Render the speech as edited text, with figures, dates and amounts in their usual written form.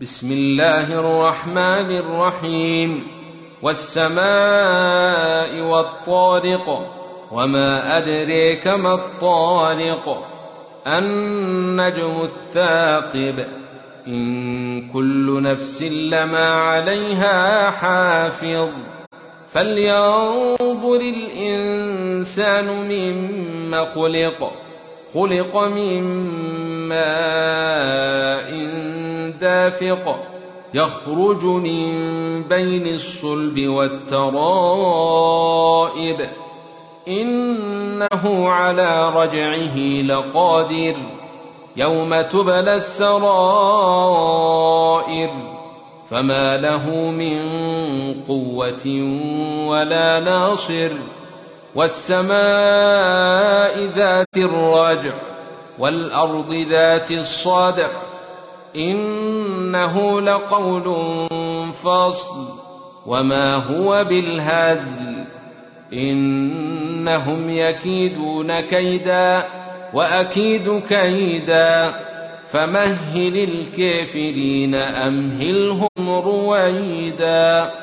بسم الله الرحمن الرحيم والسماء والطارق وما أدريك ما الطارق النجم الثاقب إن كل نفس لما عليها حافظ فلينظر الإنسان مما خلق من ماء دافق يخرج من بين الصلب والترائب إنه على رجعه لقادر يوم تبلى السرائر فما له من قوة ولا ناصر والسماء ذات الرجع والأرض ذات الصدع إنه لقول فصل وما هو بالهزل إنهم يكيدون كيدا وأكيد كيدا فمهل الكافرين أمهلهم رويدا.